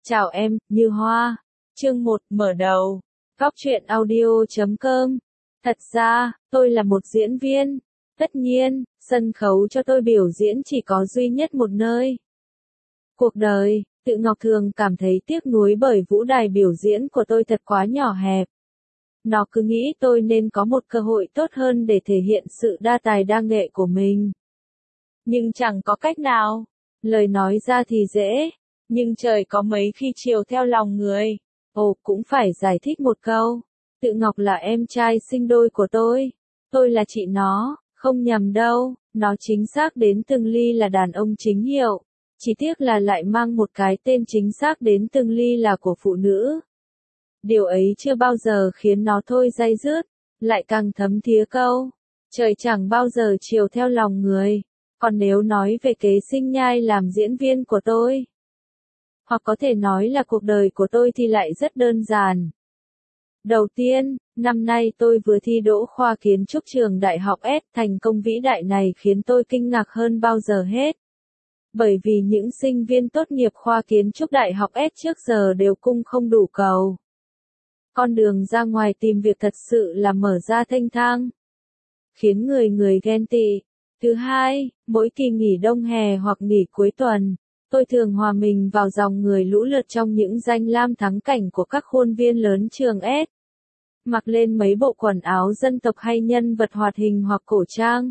Chào em, Như Hoa. Chương 1, mở đầu. Góc truyện audio.com. Thật ra, tôi là một diễn viên. Tất nhiên, sân khấu cho tôi biểu diễn chỉ có duy nhất một nơi. Cuộc đời, Tự Ngọc thường cảm thấy tiếc nuối bởi vũ đài biểu diễn của tôi thật quá nhỏ hẹp. Nó cứ nghĩ tôi nên có một cơ hội tốt hơn để thể hiện sự đa tài đa nghệ của mình. Nhưng chẳng có cách nào. Lời nói ra thì dễ. Nhưng trời có mấy khi chiều theo lòng người. Ồ, cũng phải giải thích một câu. Tự Ngọc là em trai sinh đôi của tôi. Tôi là chị nó, không nhầm đâu. Nó chính xác đến từng ly là đàn ông chính hiệu. Chỉ tiếc là lại mang một cái tên chính xác đến từng ly là của phụ nữ. Điều ấy chưa bao giờ khiến nó thôi day dứt. Lại càng thấm thía câu. Trời chẳng bao giờ chiều theo lòng người. Còn nếu nói về kế sinh nhai làm diễn viên của tôi, hoặc có thể nói là cuộc đời của tôi thì lại rất đơn giản. Đầu tiên, năm nay tôi vừa thi đỗ khoa kiến trúc trường Đại học S. Thành công vĩ đại này khiến tôi kinh ngạc hơn bao giờ hết. Bởi vì những sinh viên tốt nghiệp khoa kiến trúc Đại học S trước giờ đều cung không đủ cầu. Con đường ra ngoài tìm việc thật sự là mở ra thênh thang, khiến người ghen tị. Thứ hai, mỗi kỳ nghỉ đông hè hoặc nghỉ cuối tuần, tôi thường hòa mình vào dòng người lũ lượt trong những danh lam thắng cảnh của các khuôn viên lớn trường S. Mặc lên mấy bộ quần áo dân tộc hay nhân vật hoạt hình hoặc cổ trang.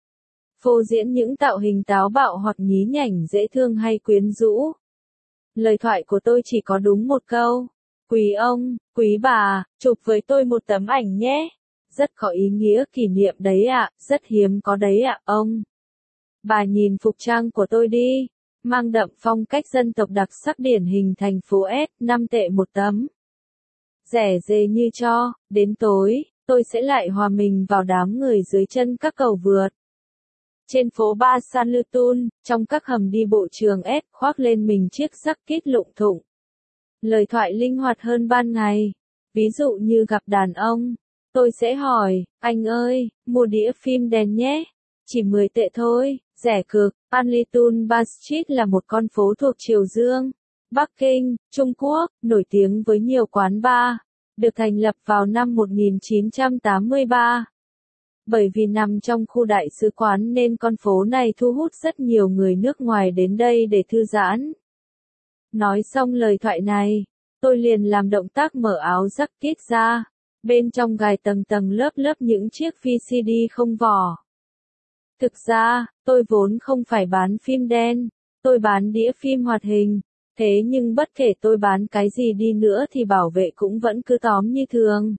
Phô diễn những tạo hình táo bạo hoặc nhí nhảnh dễ thương hay quyến rũ. Lời thoại của tôi chỉ có đúng một câu. Quý ông, quý bà, chụp với tôi một tấm ảnh nhé. Rất có ý nghĩa kỷ niệm đấy ạ, rất hiếm có đấy ạ, ông. Bà nhìn phục trang của tôi đi. Mang đậm phong cách dân tộc đặc sắc điển hình thành phố S, 5 tệ một tấm. Rẻ rề như cho, đến tối, tôi sẽ lại hòa mình vào đám người dưới chân các cầu vượt. Trên phố Ba San Lutun, trong các hầm đi bộ trường S, khoác lên mình chiếc jacket lụng thụng. Lời thoại linh hoạt hơn ban ngày. Ví dụ như gặp đàn ông, tôi sẽ hỏi, anh ơi, mua đĩa phim đèn nhé. Chỉ 10 tệ thôi, rẻ cực. Anlitun Ba Street là một con phố thuộc Triều Dương, Bắc Kinh, Trung Quốc, nổi tiếng với nhiều quán bar, được thành lập vào năm 1983. Bởi vì nằm trong khu đại sứ quán nên con phố này thu hút rất nhiều người nước ngoài đến đây để thư giãn. Nói xong lời thoại này, tôi liền làm động tác mở áo jacket ra, bên trong gài tầng tầng lớp lớp những chiếc VCD không vỏ. Thực ra, tôi vốn không phải bán phim đen, tôi bán đĩa phim hoạt hình, thế nhưng bất kể tôi bán cái gì đi nữa thì bảo vệ cũng vẫn cứ tóm như thường.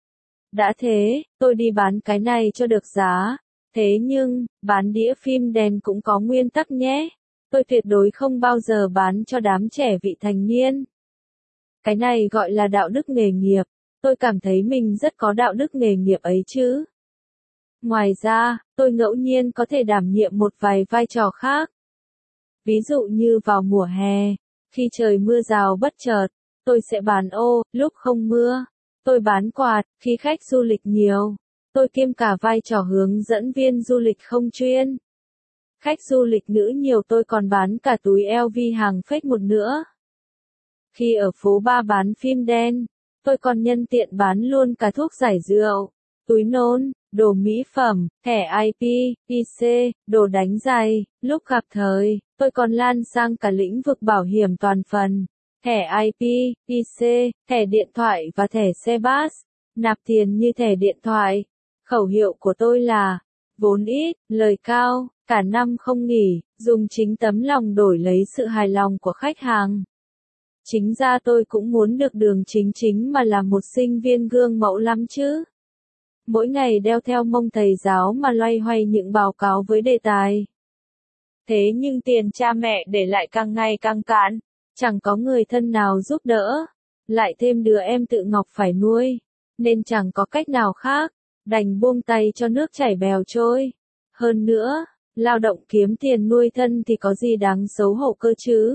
Đã thế, tôi đi bán cái này cho được giá, thế nhưng, bán đĩa phim đen cũng có nguyên tắc nhé, tôi tuyệt đối không bao giờ bán cho đám trẻ vị thành niên. Cái này gọi là đạo đức nghề nghiệp, tôi cảm thấy mình rất có đạo đức nghề nghiệp ấy chứ. Ngoài ra, tôi ngẫu nhiên có thể đảm nhiệm một vài vai trò khác. Ví dụ như vào mùa hè, khi trời mưa rào bất chợt, tôi sẽ bán ô, lúc không mưa, tôi bán quạt, khi khách du lịch nhiều, tôi kiêm cả vai trò hướng dẫn viên du lịch không chuyên. Khách du lịch nữ nhiều tôi còn bán cả túi LV hàng fake một nữa. Khi ở phố Ba bán phim đen, tôi còn nhân tiện bán luôn cả thuốc giải rượu, túi nôn, đồ mỹ phẩm, thẻ IP, PC, đồ đánh giày. Lúc gặp thời, tôi còn lan sang cả lĩnh vực bảo hiểm toàn phần, thẻ IP, PC, thẻ điện thoại và thẻ xe bus, nạp tiền như thẻ điện thoại. Khẩu hiệu của tôi là, vốn ít, lời cao, cả năm không nghỉ, dùng chính tấm lòng đổi lấy sự hài lòng của khách hàng. Chính ra tôi cũng muốn được đường chính mà làm một sinh viên gương mẫu lắm chứ. Mỗi ngày đeo theo mông thầy giáo mà loay hoay những báo cáo với đề tài. Thế nhưng tiền cha mẹ để lại càng ngày càng cạn, chẳng có người thân nào giúp đỡ, lại thêm đứa em Tự Ngọc phải nuôi, nên chẳng có cách nào khác, đành buông tay cho nước chảy bèo trôi. Hơn nữa, lao động kiếm tiền nuôi thân thì có gì đáng xấu hổ cơ chứ.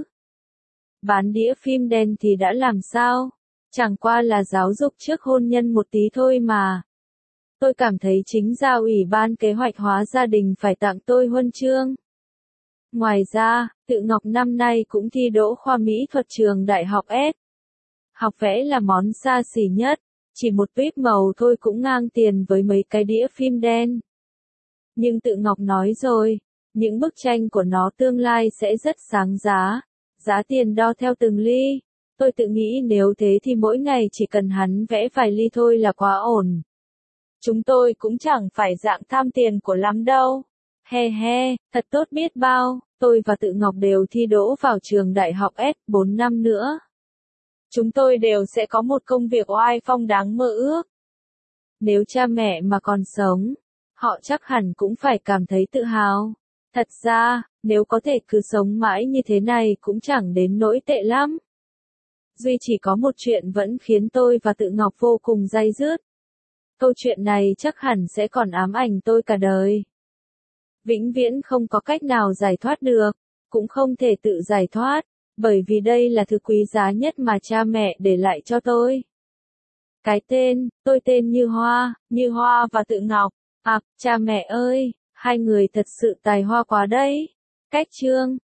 Bán đĩa phim đen thì đã làm sao, chẳng qua là giáo dục trước hôn nhân một tí thôi mà. Tôi cảm thấy chính ra Ủy ban Kế hoạch hóa gia đình phải tặng tôi huân chương. Ngoài ra, Tự Ngọc năm nay cũng thi đỗ khoa mỹ thuật trường Đại học S. Học vẽ là món xa xỉ nhất, chỉ một tuyếp màu thôi cũng ngang tiền với mấy cái đĩa phim đen. Nhưng Tự Ngọc nói rồi, những bức tranh của nó tương lai sẽ rất sáng giá, giá tiền đo theo từng ly. Tôi tự nghĩ nếu thế thì mỗi ngày chỉ cần hắn vẽ vài ly thôi là quá ổn. Chúng tôi cũng chẳng phải dạng tham tiền của lắm đâu. He he, thật tốt biết bao, tôi và Tự Ngọc đều thi đỗ vào trường đại học S 4 năm nữa. Chúng tôi đều sẽ có một công việc oai phong đáng mơ ước. Nếu cha mẹ mà còn sống, họ chắc hẳn cũng phải cảm thấy tự hào. Thật ra, nếu có thể cứ sống mãi như thế này cũng chẳng đến nỗi tệ lắm. Duy chỉ có một chuyện vẫn khiến tôi và Tự Ngọc vô cùng day dứt. Câu chuyện này chắc hẳn sẽ còn ám ảnh tôi cả đời. Vĩnh viễn không có cách nào giải thoát được, cũng không thể tự giải thoát, bởi vì đây là thứ quý giá nhất mà cha mẹ để lại cho tôi. Cái tên, tôi tên Như Hoa và Tự Ngọc. À, cha mẹ ơi, hai người thật sự tài hoa quá đấy. Cách chương